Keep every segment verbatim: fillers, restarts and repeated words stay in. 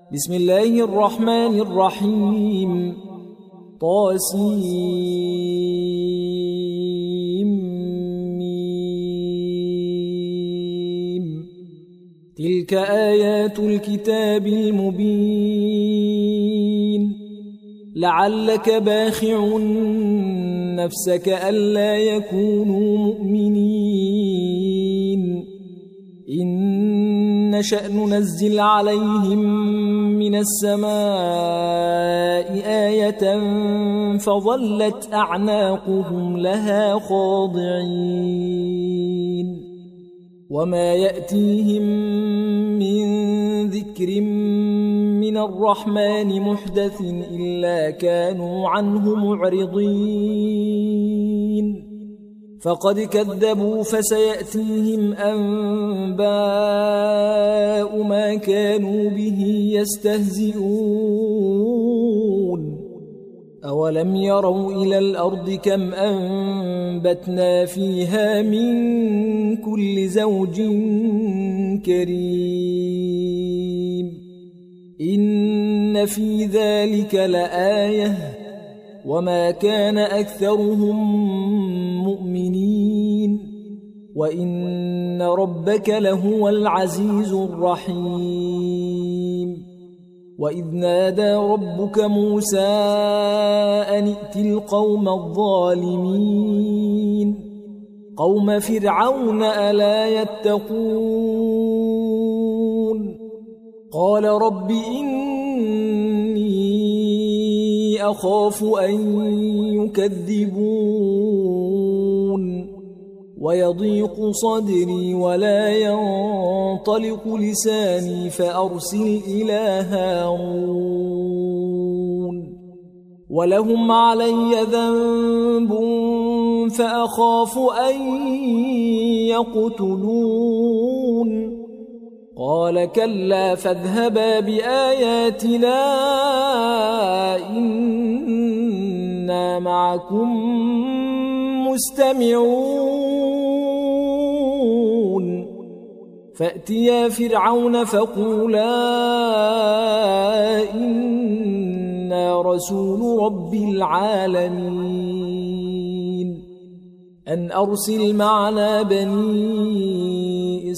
بسم الله الرحمن الرحيم. طاسيم. تلك آيات الكتاب المبين. لعلك باخع نفسك ألا يكونوا مؤمنين إن نشأ ننزل عليهم من السماء آية فظلت أعناقهم لها خاضعين وما يأتيهم من ذكر من الرحمن محدث إلا كانوا عنه معرضين فقد كذبوا فسيأتيهم أنباء ما كانوا به يستهزئون أولم يروا إلى الأرض كم أنبتنا فيها من كل زوج كريم إن في ذلك لآية وما كان أكثرهم مؤمنين وإن ربك لهو العزيز الرحيم وإذ نادى ربك موسى أن ائت القوم الظالمين قوم فرعون ألا يتقون قال رب إني أخاف أن يكذبون ويضيق صدري ولا ينطلق لساني فأرسل إلى هارون ولهم علي ذنب فأخاف أن يقتلون قال كلا فاذهبا بآياتنا إنا معكم مستمعون فأتيا فرعون فقولا إنا رسول رب العالمين أن أرسل معنا بني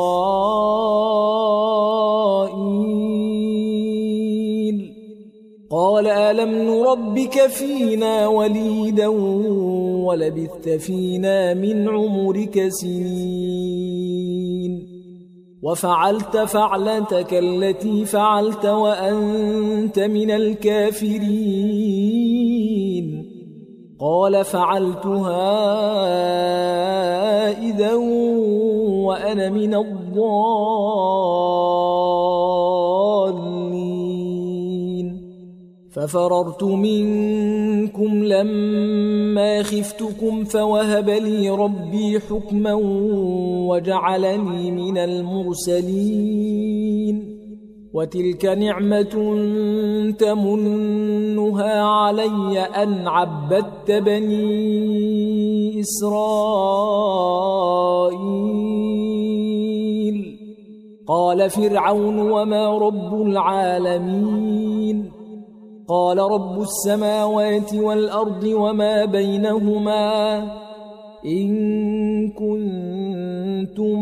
إسرائيل قال ألم نربك فينا وليدا ولبثت فينا من عمرك سنين وفعلت فعلتك التي فعلت وأنت من الكافرين قال فعلتها إذا وأنا من الضالين ففررت منكم لما خفتكم فوهب لي ربي حكما وجعلني من المرسلين وتلك نعمة تمنها علي أن عبدت بني إسرائيل قال فرعون وما رب العالمين قال رب السماوات والأرض وما بينهما إن كنتم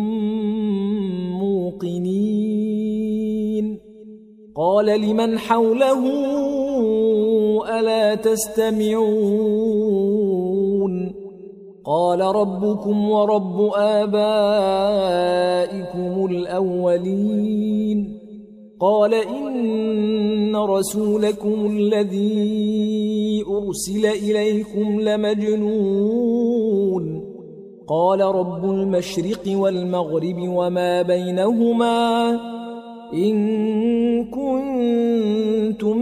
موقنين قال لمن حوله ألا تستمعون قال ربكم ورب آبائكم الأولين قال إن رسولكم الذي أرسل إليكم لمجنون قال رب المشرق والمغرب وما بينهما إن كنتم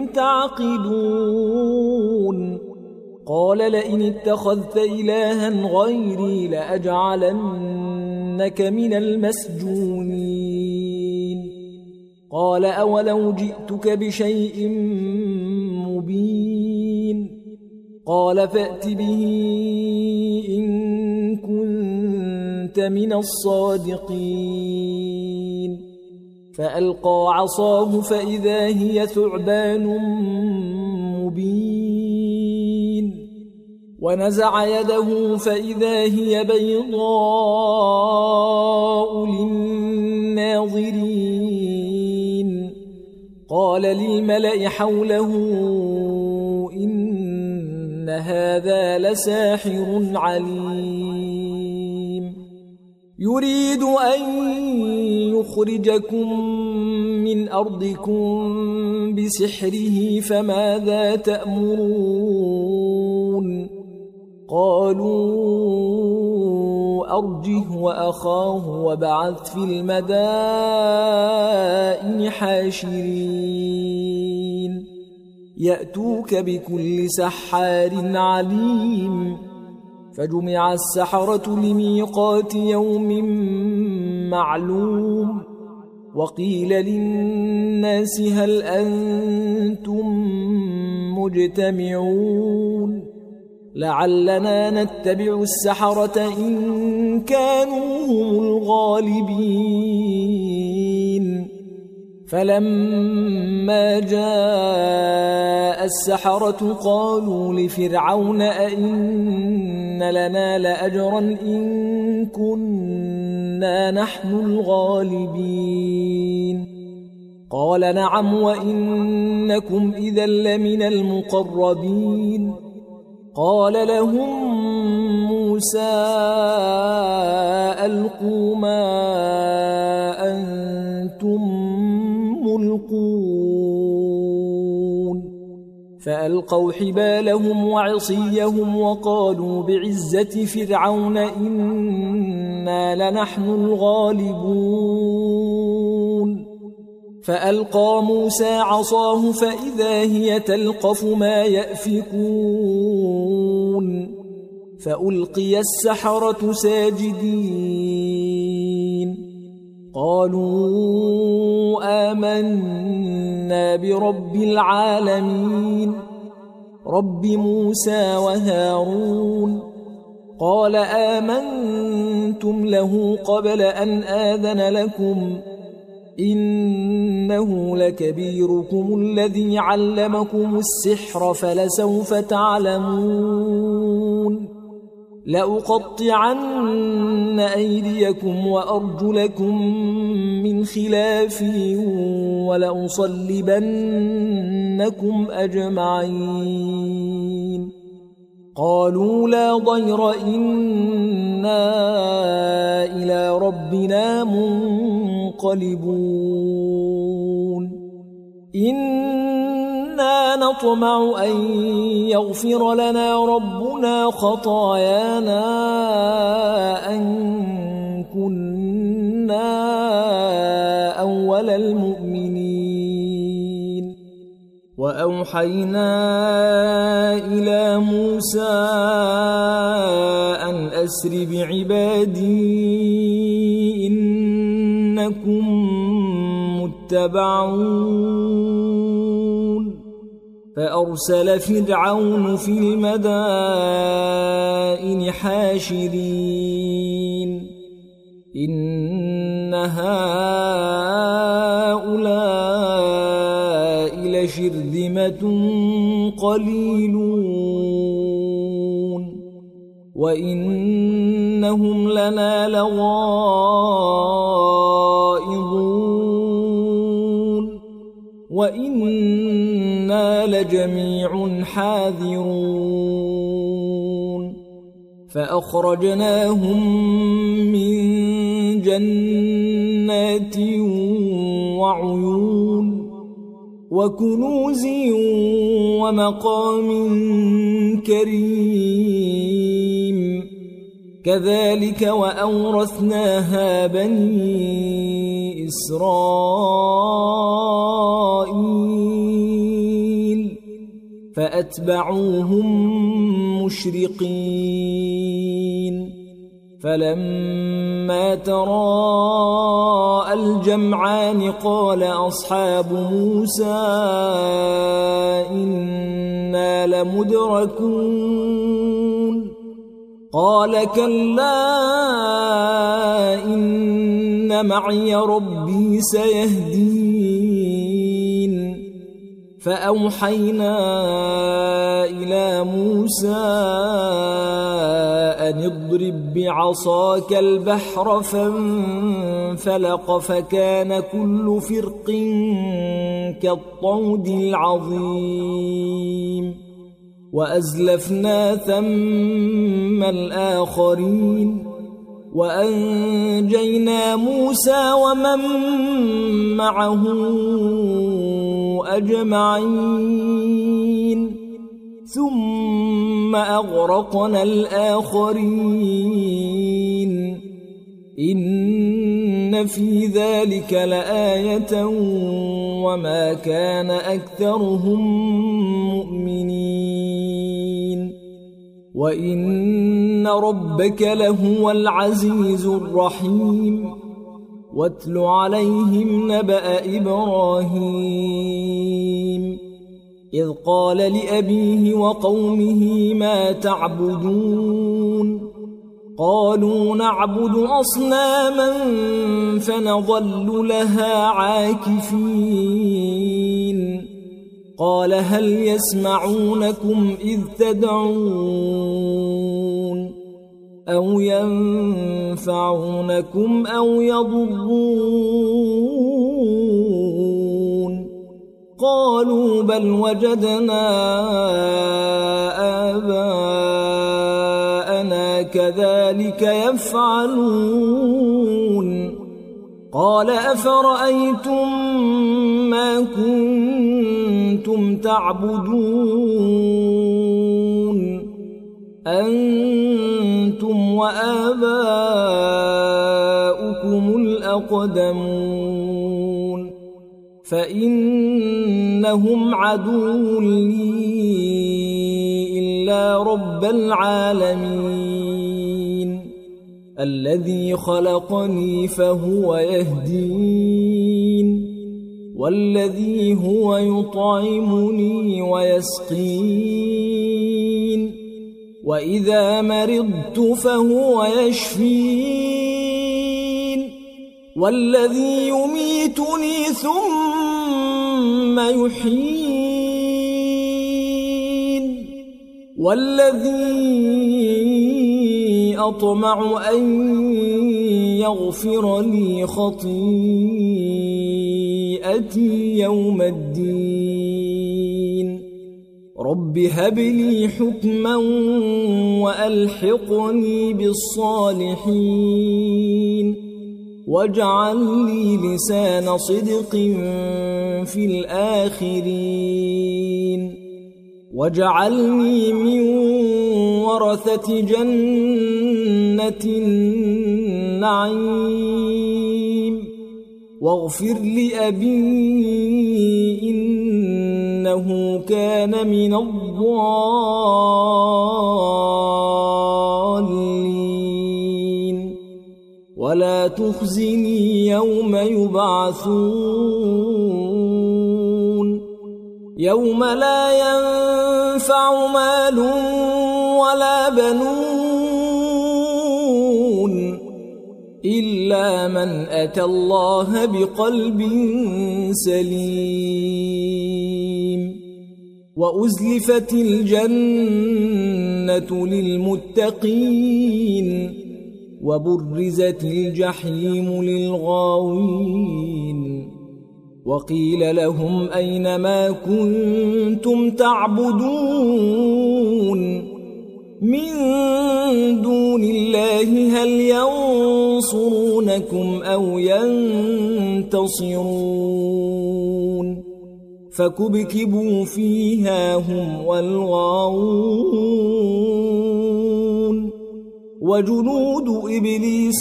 تعقلون قال لئن اتخذت إلها غيري لأجعلنك من المسجونين قال أولو جئتك بشيء مبين قال فأت به إن كنت من الصادقين فألقى عصاه فإذا هي ثعبان مبين ونزع يده فإذا هي بيضاء للناظرين قال للملأ حوله إن هذا لساحر عليم يريد أن يخرجكم من أرضكم بسحره فماذا تأمرون قالوا أرجه وأخاه وابعث في المدائن حاشرين يأتوك بكل سحار عليم فجمع السحرة لميقات يوم معلوم وقيل للناس هل أنتم مجتمعون لعلنا نتبع السحرة إن كانوا هم الغالبين فلما جاء السحرة قالوا لفرعون أئن لنا لأجرا إن كنا نحن الغالبين قال نعم وإنكم إذا لمن المقربين قال لهم موسى ألقوا ما أنتم ملقون فألقوا حبالهم وعصيهم وقالوا بعزة فرعون إنا لنحن الغالبون فألقى موسى عصاه فإذا هي تلقف ما يأفكون فألقي السحرة ساجدين قالوا آمنا برب العالمين رب موسى وهارون قال آمنتم له قبل أن آذن لكم إنه لكبيركم الذي علمكم السحر فلسوف تعلمون لأقطعن أيديكم وأرجلكم من خلاف ولأصلبنكم أجمعين قالوا لا ضير إنا إلى ربنا منقلبون إنا نطمع أن يغفر لنا ربنا خطايانا أن كنا أول المؤمنين وأوحينا إلى موسى أن أسر بعبادي إنكم متبعون فأرسل فرعون في المدائن حاشرين إن هؤلاء لشرذمة قليلون وإنهم لنا لغائظون وإنا لجميع حاذرون فأخرجناهم من جنات وعيون وكنوز ومقام كريم كذلك وأورثناها بني إسرائيل فأتبعوهم مشرقين فلما تراءى الجمعان قال أصحاب موسى إنا لمدركون قال كلا إن معي ربي سيهدين فأوحينا إلى موسى أن اضرب بعصاك البحر فانفلق فكان كل فرق كالطود العظيم وأزلفنا ثم الآخرين وأنجينا موسى ومن معه أجمعين ثم أغرقنا الآخرين إن في ذلك لآية وما كان أكثرهم مؤمنين وإن ربك لهو العزيز الرحيم واتل عليهم نبأ إبراهيم إذ قال لأبيه وقومه ما تعبدون قالوا نعبد أصناما فنظل لها عاكفين قال هل يسمعونكم إذ تدعون أو ينفعونكم أو يضرون قالوا بل وجدنا آباءنا كذلك يفعلون قال أفرأيتم ما كنتم تعبدون أنتم وآباؤكم الأقدمون فإنهم عدو لي إلا رب العالمين الذي خلقني فهو يهدين والذي هو يطعمني ويسقين وإذا مرضت فهو يشفين والذي يميتني ثم يحيين والذي أطمع أن يغفر لي خطيئتي يوم الدين رب هب لي حكما وألحقني بالصالحين واجعل لي لسان صدق في الآخرين واجعلني من ورثة جنة النعيم واغفر لأبي إنه كان من الضالين ولا تخزني يوم يبعثون يوم لا ينفع مال ولا بنون إلا من أتى الله بقلب سليم وأزلفت الجنة للمتقين وبرزت الجحيم للغاوين وقيل لهم أين ما كنتم تعبدون من دون الله هل ينصرونكم أو ينتصرون فكبكبوا فيها هم والغاوون وجنود إبليس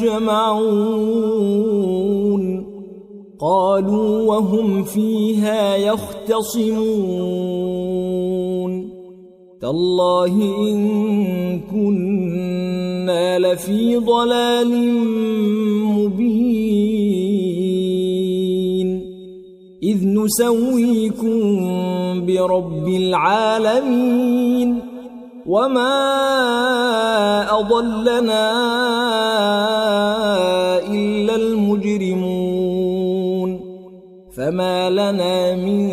أجمعون قالوا وهم فيها يختصمون تالله إن كنا لفي ضلال مبين إذ نسويكم برب العالمين وما أضلنا إلا المجرمون فما لنا من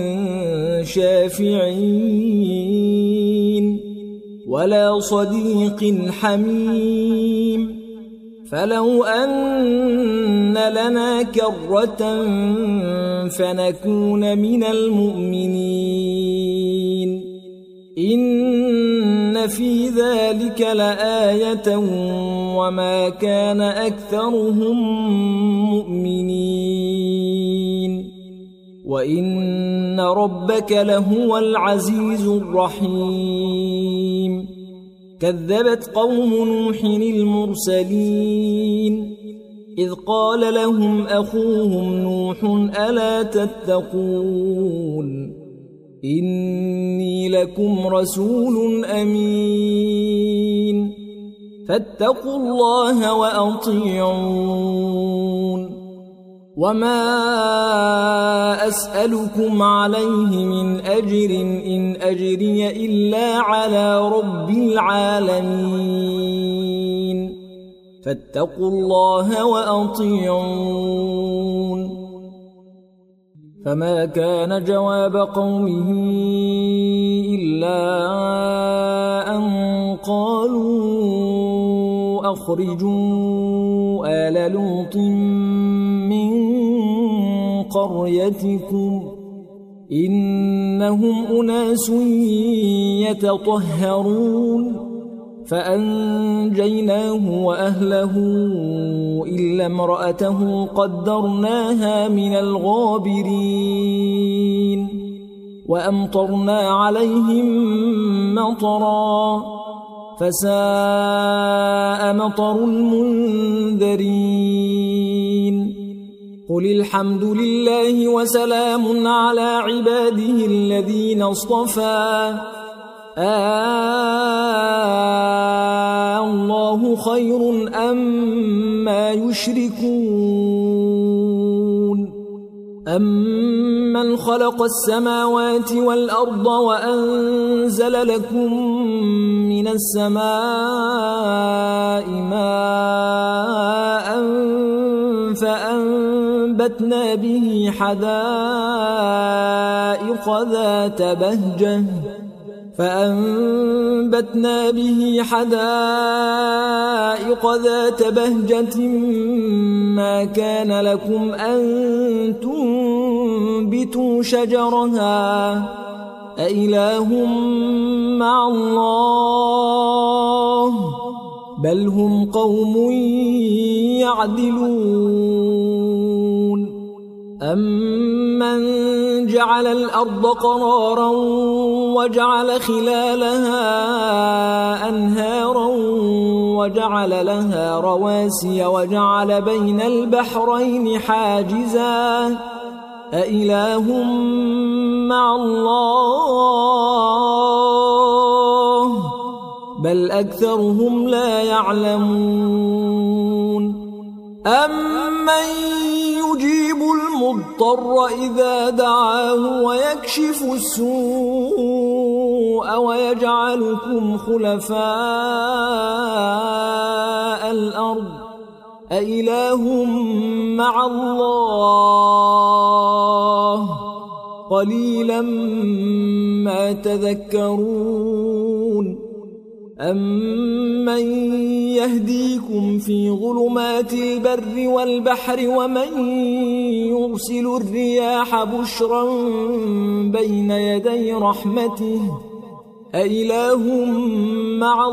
شافعين ولا صديق حميم فلو أن لنا كرة فنكون من المؤمنين إن في ذلك لآية وما كان أكثرهم مؤمنين وإن ربك لهو العزيز الرحيم كذبت قوم نوح المرسلين إذ قال لهم أخوهم نوح ألا تتقون إني لكم رسول أمين فاتقوا الله وأطيعون وما أسألكم عليه من أجر إن أجري إلا على رب العالمين فاتقوا الله وأطيعون فما كان جواب قومه إلا أن قالوا أخرجوا آل لوط من قريتكم إنهم أناس يتطهرون فأنجيناه وأهله إلا امرأته قدرناها من الغابرين وأمطرنا عليهم مطرا فساء مطر المنذرين قل الحمد لله وسلام على عباده الذين اصطفى آه الله خير أما يشركون أمن خلق السماوات والأرض وأنزل لكم من السماء ماء فأنبتنا به حدائق ذات بهجة فأنبتنا به حدائق ذات بهجة ما كان لكم أن تنبتوا شجرها أإله مع الله بل هم قوم يعدلون أمن جعل الأرض قرارا وجعل خلالها أنهارا وجعل لها رواسي وجعل بين البحرين حاجزا أإله مع الله بل أكثرهم لا يعلمون أمن يجيب المضطر إذا دعاه ويكشف السوء ويجعلكم خلفاء الأرض أإله مع الله قليلا ما تذكرون أمن يهديكم في ظلمات البر والبحر ومن يرسل الرياح بشرا بين يدي رحمته أإله مع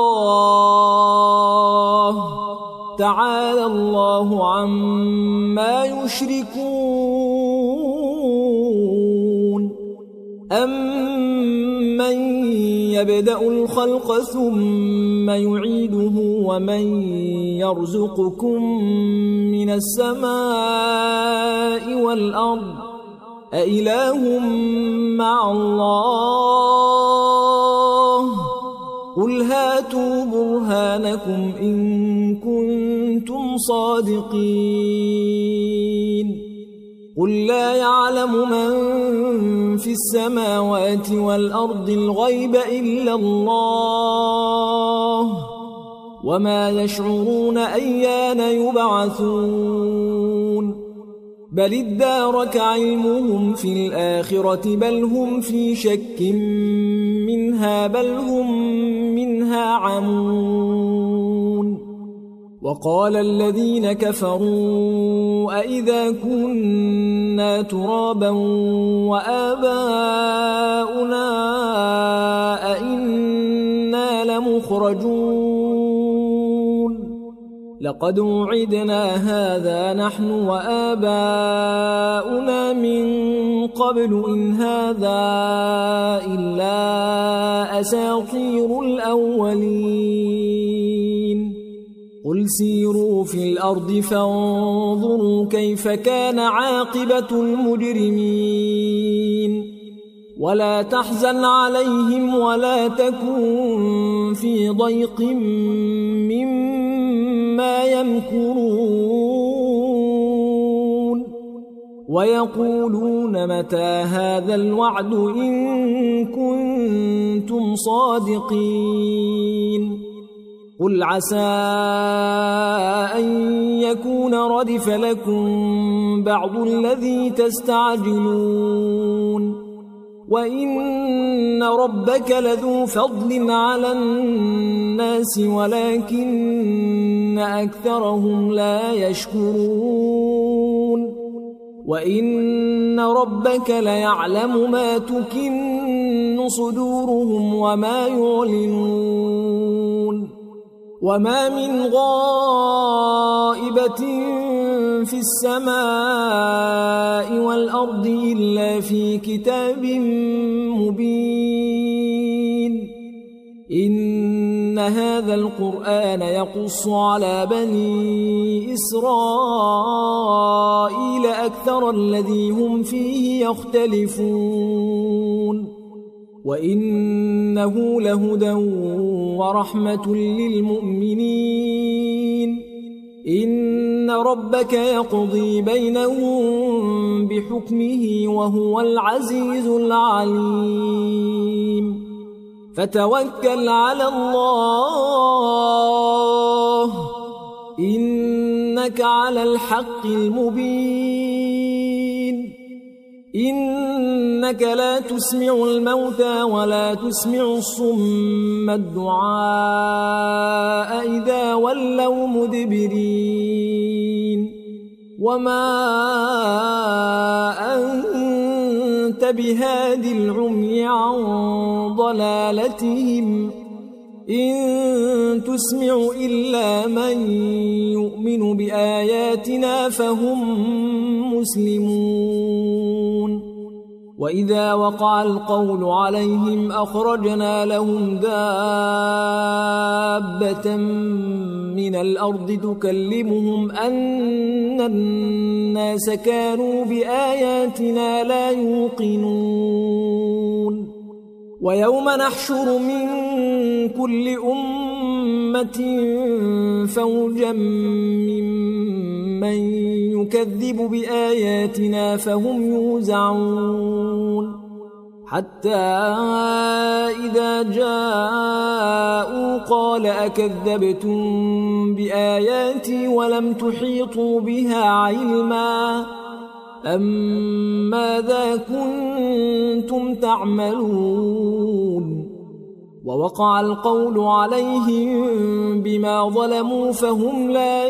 الله تعالى الله عما يشركون أمن يبدأ الخلق ثم يعيده ومن يرزقكم من السماء والأرض أإله مع الله قل هاتوا برهانكم إن كنتم صادقين قل لا يعلم من في في السماوات والأرض الغيب إلا الله وما يشعرون أيان يبعثون بل ادارك علمهم في الآخرة بل هم في شك منها بل هم منها عمون وقال الذين كفروا أئذا كنا ترابا وآباؤنا أئنا لمخرجون لقد وعدنا هذا نحن وآباؤنا من قبل إن هذا إلا أساطير الأولين قل سيروا في الأرض فانظروا كيف كان عاقبة المجرمين ولا تحزن عليهم ولا تكن في ضيق مما يمكرون ويقولون متى هذا الوعد إن كنتم صادقين قل عسى أن يكون ردف لكم بعض الذي تستعجلون وإن ربك لذو فضل على الناس ولكن أكثرهم لا يشكرون وإن ربك ليعلم ما تكن صدورهم وما يعلنون وما من غائبة في السماء والأرض إلا في كتاب مبين إن هذا القرآن يقص على بني إسرائيل أكثر الذي هم فيه يختلفون وإنه لهدى ورحمة للمؤمنين إن ربك يقضي بينهم بحكمه وهو العزيز العليم فتوكل على الله إنك على الحق المبين إنك لا تسمع الموتى ولا تسمع الصم الدعاء إذا ولوا مدبرين وما أنت بهاد العمي عن ضلالتهم إن تسمع إلا من يؤمن بآياتنا فهم مسلمون وإذا وقع القول عليهم أخرجنا لهم دابة من الأرض تكلمهم أن الناس كانوا بآياتنا لا يوقنون ويوم نحشر من كل أمة فوجا ممن يكذب بآياتنا فهم يوزعون حتى إذا جاءوا قال أكذبتم بآياتي ولم تحيطوا بها علما أم ماذا كنتم تعملون ووقع القول عليهم بما ظلموا فهم لا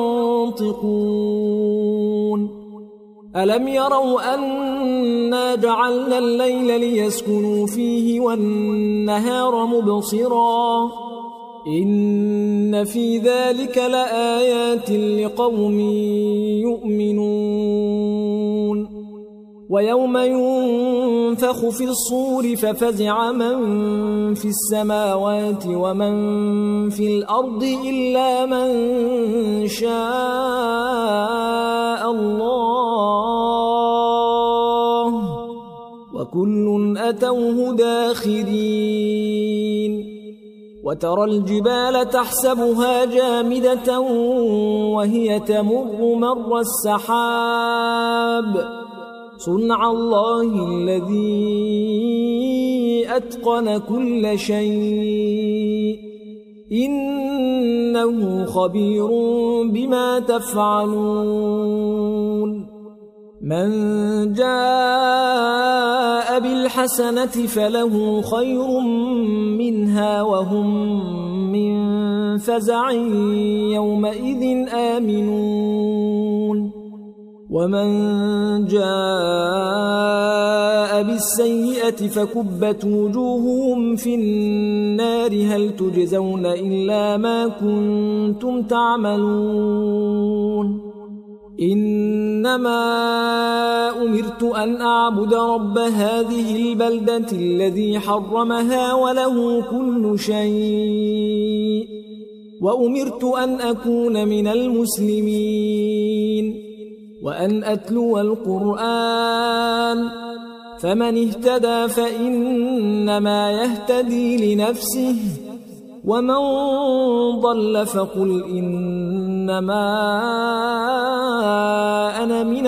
ينطقون ألم يروا أنا جعلنا الليل ليسكنوا فيه والنهار مبصرا إن في ذلك لآيات لقوم يؤمنون ويوم ينفخ في الصور ففزع من في السماوات ومن في الأرض إلا من شاء الله وكل أتوه داخرين وترى الجبال تحسبها جامدة وهي تمر مر السحاب صنع الله الذي أتقن كل شيء إنه خبير بما تفعلون من جاء بالحسنة فله خير منها وهم من فزع يومئذ آمنون ومن جاء بالسيئة فكبت وجوههم في النار هل تجزون إلا ما كنتم تعملون إنما أمرت أن أعبد رب هذه البلدة الذي حرمها وله كل شيء وأمرت أن أكون من المسلمين وأن أتلو القرآن فمن اهتدى فإنما يهتدي لنفسه ومن ضل فقل إنما أنا من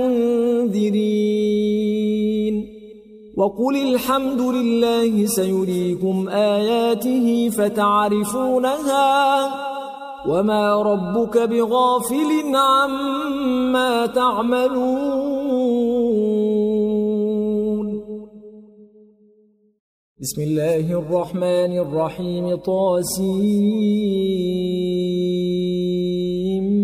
المنذرين وقل الحمد لله سيريكم آياته فتعرفونها وما ربك بغافل عما تعملون بسم الله الرحمن الرحيم طاسيم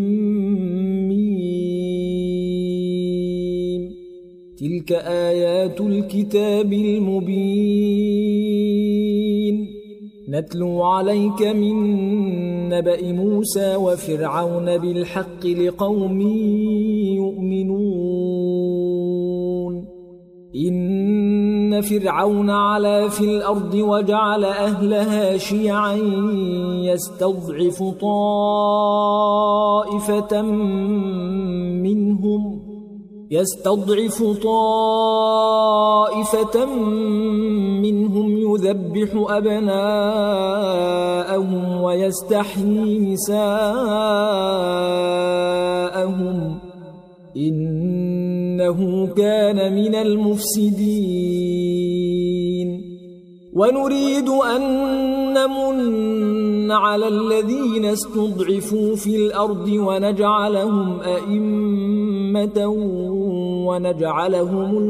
ميم تلك آيات الكتاب المبين نتلو عليك من نبأ موسى وفرعون بالحق لقوم يؤمنون إن فرعون علا في الأرض وجعل أهلها شيعا يستضعف طائفة منهم يستضعف طائفة منهم يذبح أبناءهم ويستحيي نساءهم إنه كان من المفسدين ونريد أن نمن على الذين استضعفوا في الأرض ونجعلهم أئمة ونجعلهم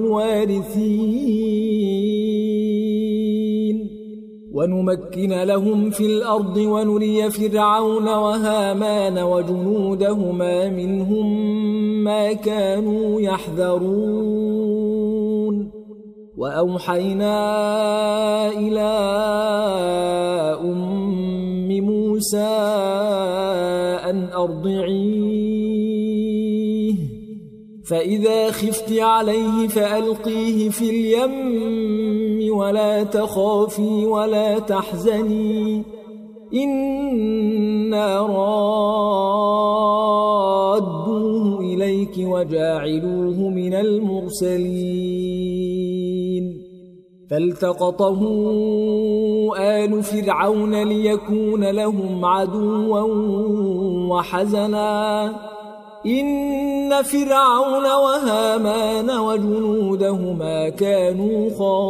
الوارثين ونمكن لهم في الأرض ونري فرعون وهامان وجنودهما منهم ما كانوا يحذرون وأوحينا إلى أم موسى أن أرضعيه فإذا خفت عليه فألقيه في اليم ولا تخافي ولا تحزني إنا رادوه إليك وجاعلوه من المرسلين فالتقطه آل فرعون ليكون لهم عدوا وحزنا إن فرعون وهامان وجنودهما كانوا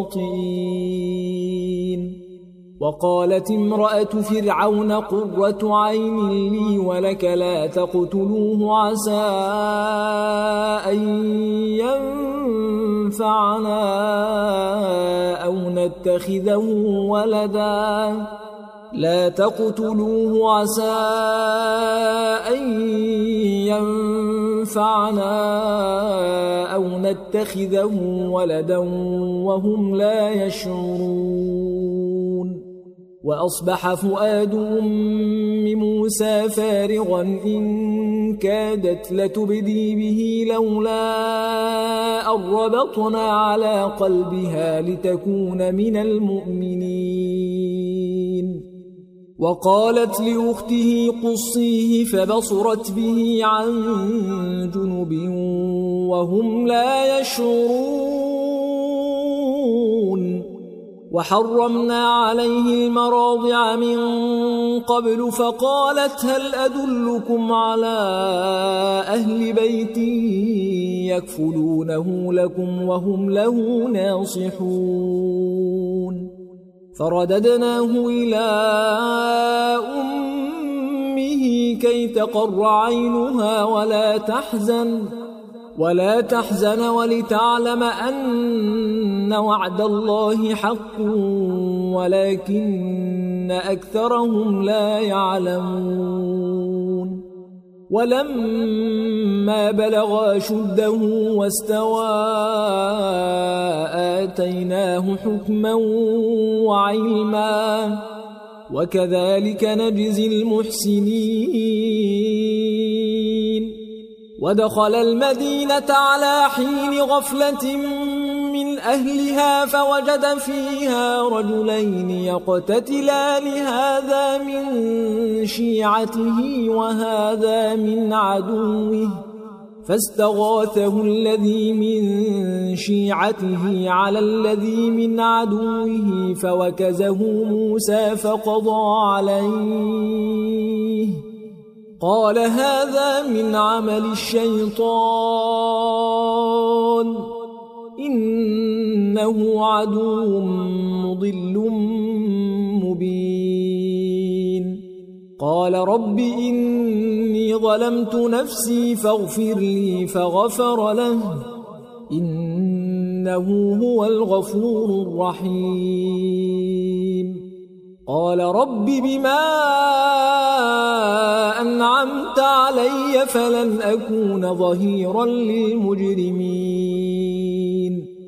خاطئين وقالت امرأة فرعون قرة عين لي ولك لا تقتلوه عسى أن ينفعنا أو نتخذه ولدا لا تقتلوه عسى أن ينفعنا أو نتخذه ولدا وهم لا يشعرون وأصبح فؤاد أم موسى فارغا إن كادت لتبدي به لولا أن ربطنا على قلبها لتكون من المؤمنين وقالت لأخته قصيه فبصرت به عن جنب وهم لا يشعرون وحرمنا عليه المراضع من قبل فقالت هل أدلكم على أهل بيت يكفلونه لكم وهم له ناصحون فرددناه إلى أمه كي تقر عينها ولا تحزن ولا تحزن ولتعلم أن وعد الله حق ولكن أكثرهم لا يعلمون ولما بلغ أشده واستوى آتيناه حكما وعلما وكذلك نجزي المحسنين ودخل المدينة على حين غفلة من أهلها فوجد فيها رجلين يقتتلان هذا من شيعته وهذا من عدوه فاستغاثه الذي من شيعته على الذي من عدوه فوكزه موسى فقضى عليه قال هذا من عمل الشيطان إنه عدو مضل مبين قال رب إني ظلمت نفسي فاغفر لي فغفر له إنه هو الغفور الرحيم قال رب بما أنعمت علي فلن أكون ظهيرا للمجرمين